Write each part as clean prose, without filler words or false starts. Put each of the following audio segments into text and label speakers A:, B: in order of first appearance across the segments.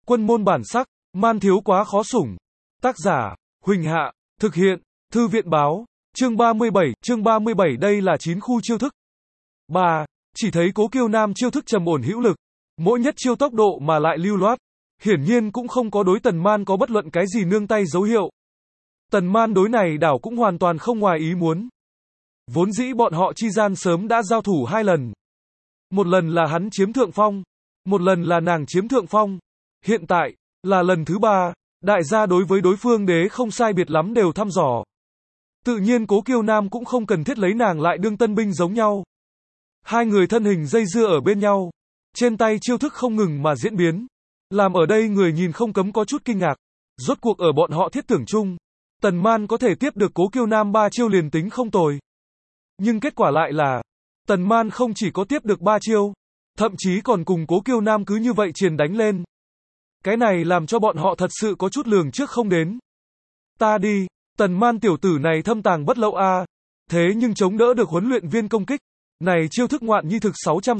A: Quân môn bản sắc, man thiếu quá khó sủng. Tác giả, Huỳnh Hạ, thực hiện, Thư viện báo, chương 37 đây là 9 khu chiêu thức. 3. Chỉ thấy Cố Kiêu Nam chiêu thức trầm ổn hữu lực, mỗi nhất chiêu tốc độ mà lại lưu loát, hiển nhiên cũng không có đối Tần Man có bất luận cái gì nương tay dấu hiệu. Tần Man đối này đảo cũng hoàn toàn không ngoài ý muốn. Vốn dĩ bọn họ chi gian sớm đã giao thủ 2 lần. Một lần là hắn chiếm thượng phong, một lần là nàng chiếm thượng phong. Hiện tại, là lần thứ 3, đại gia đối với đối phương đế không sai biệt lắm đều thăm dò. Tự nhiên Cố Kiêu Nam cũng không cần thiết lấy nàng lại đương tân binh giống nhau. Hai người thân hình dây dưa ở bên nhau, trên tay chiêu thức không ngừng mà diễn biến, làm ở đây người nhìn không cấm có chút kinh ngạc. Rốt cuộc ở bọn họ thiết tưởng chung, Tần Man có thể tiếp được Cố Kiêu Nam 3 chiêu liền tính không tồi. Nhưng kết quả lại là, Tần Man không chỉ có tiếp được 3 chiêu, thậm chí còn cùng Cố Kiêu Nam cứ như vậy triền đánh lên. Cái này làm cho bọn họ thật sự có chút lường trước không đến. Ta đi, Tần Man tiểu tử này thâm tàng bất lậu a, thế nhưng chống đỡ được huấn luyện viên công kích. Này chiêu thức ngoạn nhi thực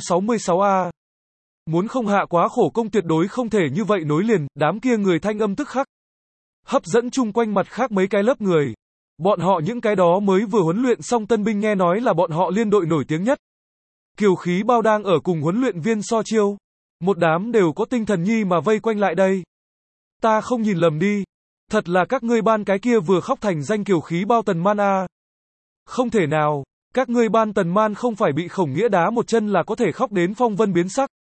A: 666 a. Muốn không hạ quá khổ công tuyệt đối không thể như vậy nối liền, đám kia người thanh âm tức khắc hấp dẫn chung quanh mặt khác mấy cái lớp người. Bọn họ những cái đó mới vừa huấn luyện xong tân binh nghe nói là bọn họ liên đội nổi tiếng nhất. Kiều Khí Bao đang ở cùng huấn luyện viên so chiêu. Một đám đều có tinh thần nhi mà vây quanh lại đây. Ta không nhìn lầm đi. Thật là các ngươi ban cái kia vừa khóc thành danh Kiều Khí Bao Tần Man a. Không thể nào, các ngươi ban Tần Man không phải bị Khổng Nghĩa đá một chân là có thể khóc đến phong vân biến sắc.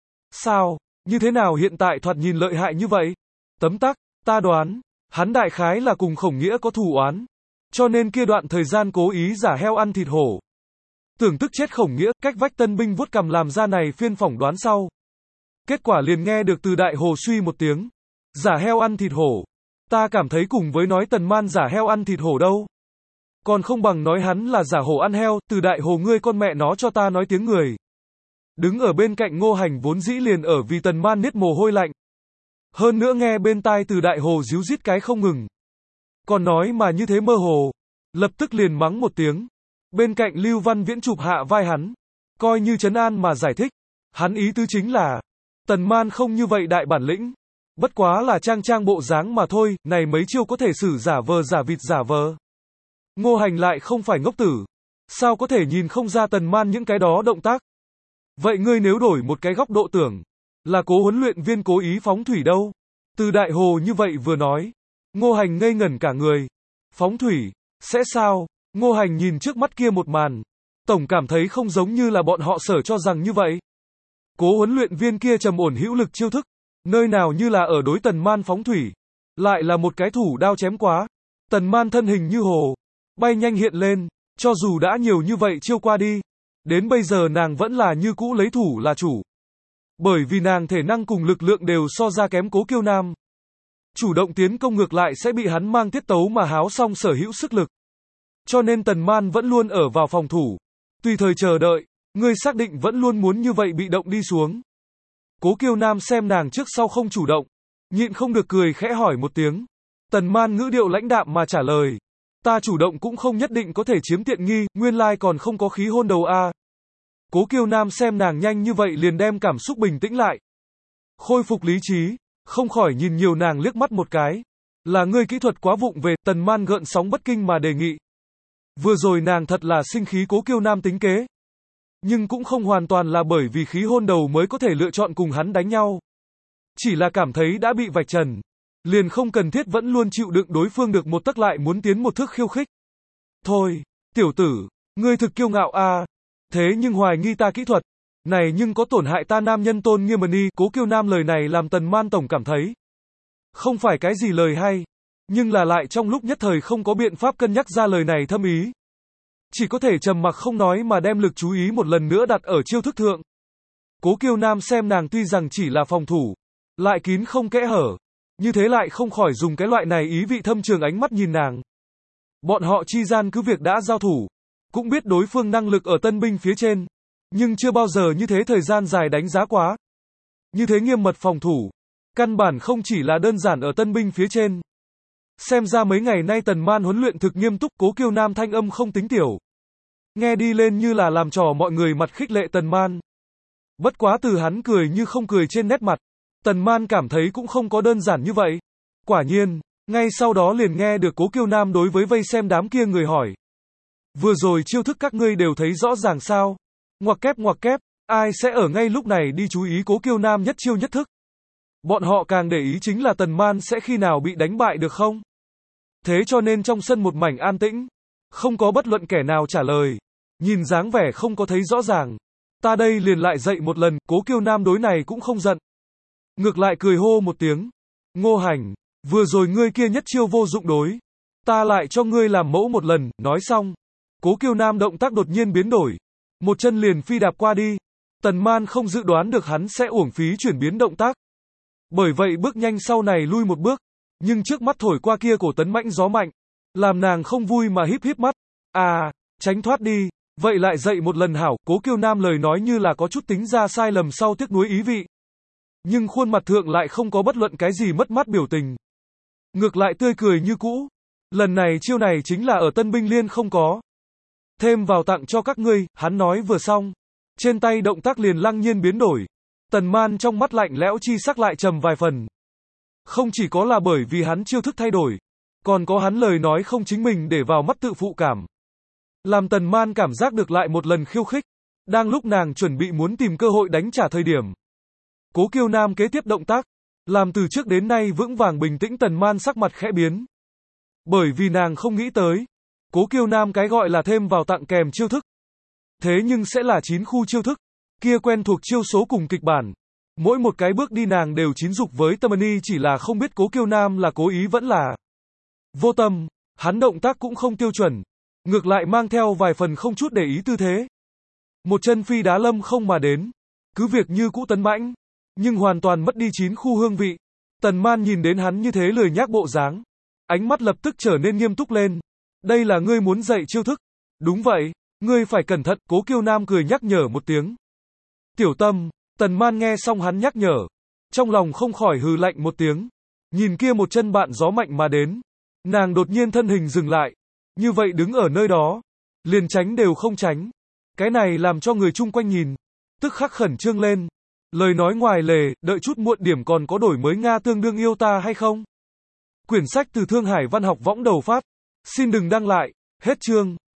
A: Sao, như thế nào hiện tại thoạt nhìn lợi hại như vậy? Tấm tắc, ta đoán, hắn đại khái là cùng Khổng Nghĩa có thù oán. Cho nên kia đoạn thời gian cố ý giả heo ăn thịt hổ. Tưởng tức chết Khổng Nghĩa, cách vách tân binh vuốt cằm làm ra này phiên phỏng đoán sau. Kết quả liền nghe được từ Đại Hồ suy một tiếng. Giả heo ăn thịt hổ. Ta cảm thấy cùng với nói Tần Man giả heo ăn thịt hổ đâu. Còn không bằng nói hắn là giả hổ ăn heo, từ Đại Hồ ngươi con mẹ nó cho ta nói tiếng người. Đứng ở bên cạnh Ngô Hành vốn dĩ liền ở vì Tần Man niết mồ hôi lạnh. Hơn nữa nghe bên tai từ Đại Hồ díu dít cái không ngừng. Còn nói mà như thế mơ hồ. Lập tức liền mắng một tiếng. Bên cạnh Lưu Văn Viễn chụp hạ vai hắn. Coi như trấn an mà giải thích. Hắn ý tứ chính là Tần Man không như vậy đại bản lĩnh. Bất quá là trang bộ dáng mà thôi, này mấy chiêu có thể xử giả vờ giả vịt giả vờ. Ngô Hành lại không phải ngốc tử. Sao có thể nhìn không ra Tần Man những cái đó động tác? Vậy ngươi nếu đổi một cái góc độ tưởng, là Cố huấn luyện viên cố ý phóng thủy đâu? Từ Đại Hồ như vậy vừa nói, Ngô Hành ngây ngẩn cả người. Phóng thủy, sẽ sao? Ngô Hành nhìn trước mắt kia một màn, tổng cảm thấy không giống như là bọn họ sở cho rằng như vậy. Cố huấn luyện viên kia trầm ổn hữu lực chiêu thức, nơi nào như là ở đối Tần Man phóng thủy, lại là một cái thủ đao chém quá. Tần Man thân hình như hồ, bay nhanh hiện lên, cho dù đã nhiều như vậy chiêu qua đi, đến bây giờ nàng vẫn là như cũ lấy thủ là chủ. Bởi vì nàng thể năng cùng lực lượng đều so ra kém Cố Kiêu Nam. Chủ động tiến công ngược lại sẽ bị hắn mang tiết tấu mà háo xong sở hữu sức lực. Cho nên Tần Man vẫn luôn ở vào phòng thủ, tùy thời chờ đợi. Ngươi xác định vẫn luôn muốn như vậy bị động đi xuống. Cố Kiêu Nam xem nàng trước sau không chủ động, nhịn không được cười khẽ hỏi một tiếng. Tần Man ngữ điệu lãnh đạm mà trả lời. Ta chủ động cũng không nhất định có thể chiếm tiện nghi, nguyên lai còn không có khí hôn đầu a. Cố Kiêu Nam xem nàng nhanh như vậy liền đem cảm xúc bình tĩnh lại. Khôi phục lý trí, không khỏi nhìn nhiều nàng liếc mắt một cái. Là ngươi kỹ thuật quá vụng về, Tần Man gợn sóng bất kinh mà đề nghị. Vừa rồi nàng thật là sinh khí Cố Kiêu Nam tính kế. Nhưng cũng không hoàn toàn là bởi vì khí hôn đầu mới có thể lựa chọn cùng hắn đánh nhau. Chỉ là cảm thấy đã bị vạch trần, liền không cần thiết vẫn luôn chịu đựng đối phương được một tấc lại muốn tiến một thước khiêu khích. Thôi, tiểu tử, ngươi thực kiêu ngạo a. Thế nhưng hoài nghi ta kỹ thuật, này nhưng có tổn hại ta nam nhân tôn nghiêm ni. Cố Kiêu Nam lời này làm Tần Man tổng cảm thấy không phải cái gì lời hay, nhưng là lại trong lúc nhất thời không có biện pháp cân nhắc ra lời này thâm ý. Chỉ có thể trầm mặc không nói mà đem lực chú ý một lần nữa đặt ở chiêu thức thượng. Cố Kiêu Nam xem nàng tuy rằng chỉ là phòng thủ, lại kín không kẽ hở, như thế lại không khỏi dùng cái loại này ý vị thâm trường ánh mắt nhìn nàng. Bọn họ chi gian cứ việc đã giao thủ, cũng biết đối phương năng lực ở tân binh phía trên, nhưng chưa bao giờ như thế thời gian dài đánh giá quá. Như thế nghiêm mật phòng thủ, căn bản không chỉ là đơn giản ở tân binh phía trên. Xem ra mấy ngày nay Tần Man huấn luyện thực nghiêm túc. Cố Kiêu Nam thanh âm không tính tiểu, nghe đi lên như là làm trò mọi người mặt khích lệ Tần Man. Bất quá từ hắn cười như không cười trên nét mặt, Tần Man cảm thấy cũng không có đơn giản như vậy. Quả nhiên, ngay sau đó liền nghe được Cố Kiêu Nam đối với vây xem đám kia người hỏi. Vừa rồi chiêu thức các ngươi đều thấy rõ ràng sao? Ngoặc kép, ai sẽ ở ngay lúc này đi chú ý Cố Kiêu Nam nhất chiêu nhất thức? Bọn họ càng để ý chính là Tần Man sẽ khi nào bị đánh bại được không? Thế cho nên trong sân một mảnh an tĩnh, không có bất luận kẻ nào trả lời. Nhìn dáng vẻ không có thấy rõ ràng. Ta đây liền lại dạy một lần, Cố Kiêu Nam đối này cũng không giận. Ngược lại cười hô một tiếng. Ngô Hành, vừa rồi ngươi kia nhất chiêu vô dụng đối. Ta lại cho ngươi làm mẫu một lần, nói xong. Cố Kiêu Nam động tác đột nhiên biến đổi. Một chân liền phi đạp qua đi. Tần Man không dự đoán được hắn sẽ uổng phí chuyển biến động tác. Bởi vậy bước nhanh sau này lui một bước. Nhưng trước mắt thổi qua kia cổ tấn mãnh gió mạnh. Làm nàng không vui mà híp híp mắt. À, tránh thoát đi. Vậy lại dậy một lần hảo, Cố Kiêu Nam lời nói như là có chút tính ra sai lầm sau tiếc nuối ý vị. Nhưng khuôn mặt thượng lại không có bất luận cái gì mất mát biểu tình. Ngược lại tươi cười như cũ. Lần này chiêu này chính là ở Tân Binh Liên không có. Thêm vào tặng cho các ngươi, hắn nói vừa xong. Trên tay động tác liền lăng nhiên biến đổi. Tần Man trong mắt lạnh lẽo chi sắc lại trầm vài phần. Không chỉ có là bởi vì hắn chiêu thức thay đổi. Còn có hắn lời nói không chính mình để vào mắt tự phụ cảm. Làm Tần Man cảm giác được lại một lần khiêu khích. Đang lúc nàng chuẩn bị muốn tìm cơ hội đánh trả thời điểm. Cố Kiêu Nam kế tiếp động tác. Làm từ trước đến nay vững vàng bình tĩnh Tần Man sắc mặt khẽ biến. Bởi vì nàng không nghĩ tới. Cố Kiêu Nam cái gọi là thêm vào tặng kèm chiêu thức. Thế nhưng sẽ là 9 khu chiêu thức. Kia quen thuộc chiêu số cùng kịch bản. Mỗi một cái bước đi nàng đều chín dục với tâm ý, chỉ là không biết Cố Kiêu Nam là cố ý vẫn là vô tâm. Hắn động tác cũng không tiêu chuẩn. Ngược lại mang theo vài phần không chút để ý tư thế. Một chân phi đá lâm không mà đến. Cứ việc như cũ tấn mãnh. Nhưng hoàn toàn mất đi 9 khu hương vị. Tần Man nhìn đến hắn như thế lười nhác bộ dáng. Ánh mắt lập tức trở nên nghiêm túc lên. Đây là ngươi muốn dạy chiêu thức. Đúng vậy, ngươi phải cẩn thận, Cố Kiêu Nam cười nhắc nhở một tiếng. Tiểu Tâm, Tần Man nghe xong hắn nhắc nhở. Trong lòng không khỏi hừ lạnh một tiếng. Nhìn kia một chân bạn gió mạnh mà đến. Nàng đột nhiên thân hình dừng lại. Như vậy đứng ở nơi đó. Liền tránh đều không tránh. Cái này làm cho người chung quanh nhìn. Tức khắc khẩn trương lên. Lời nói ngoài lề, đợi chút muộn điểm còn có đổi mới Nga tương đương yêu ta hay không? Quyển sách từ Thương Hải Văn học võng đầu phát. Xin đừng đăng lại. Hết chương.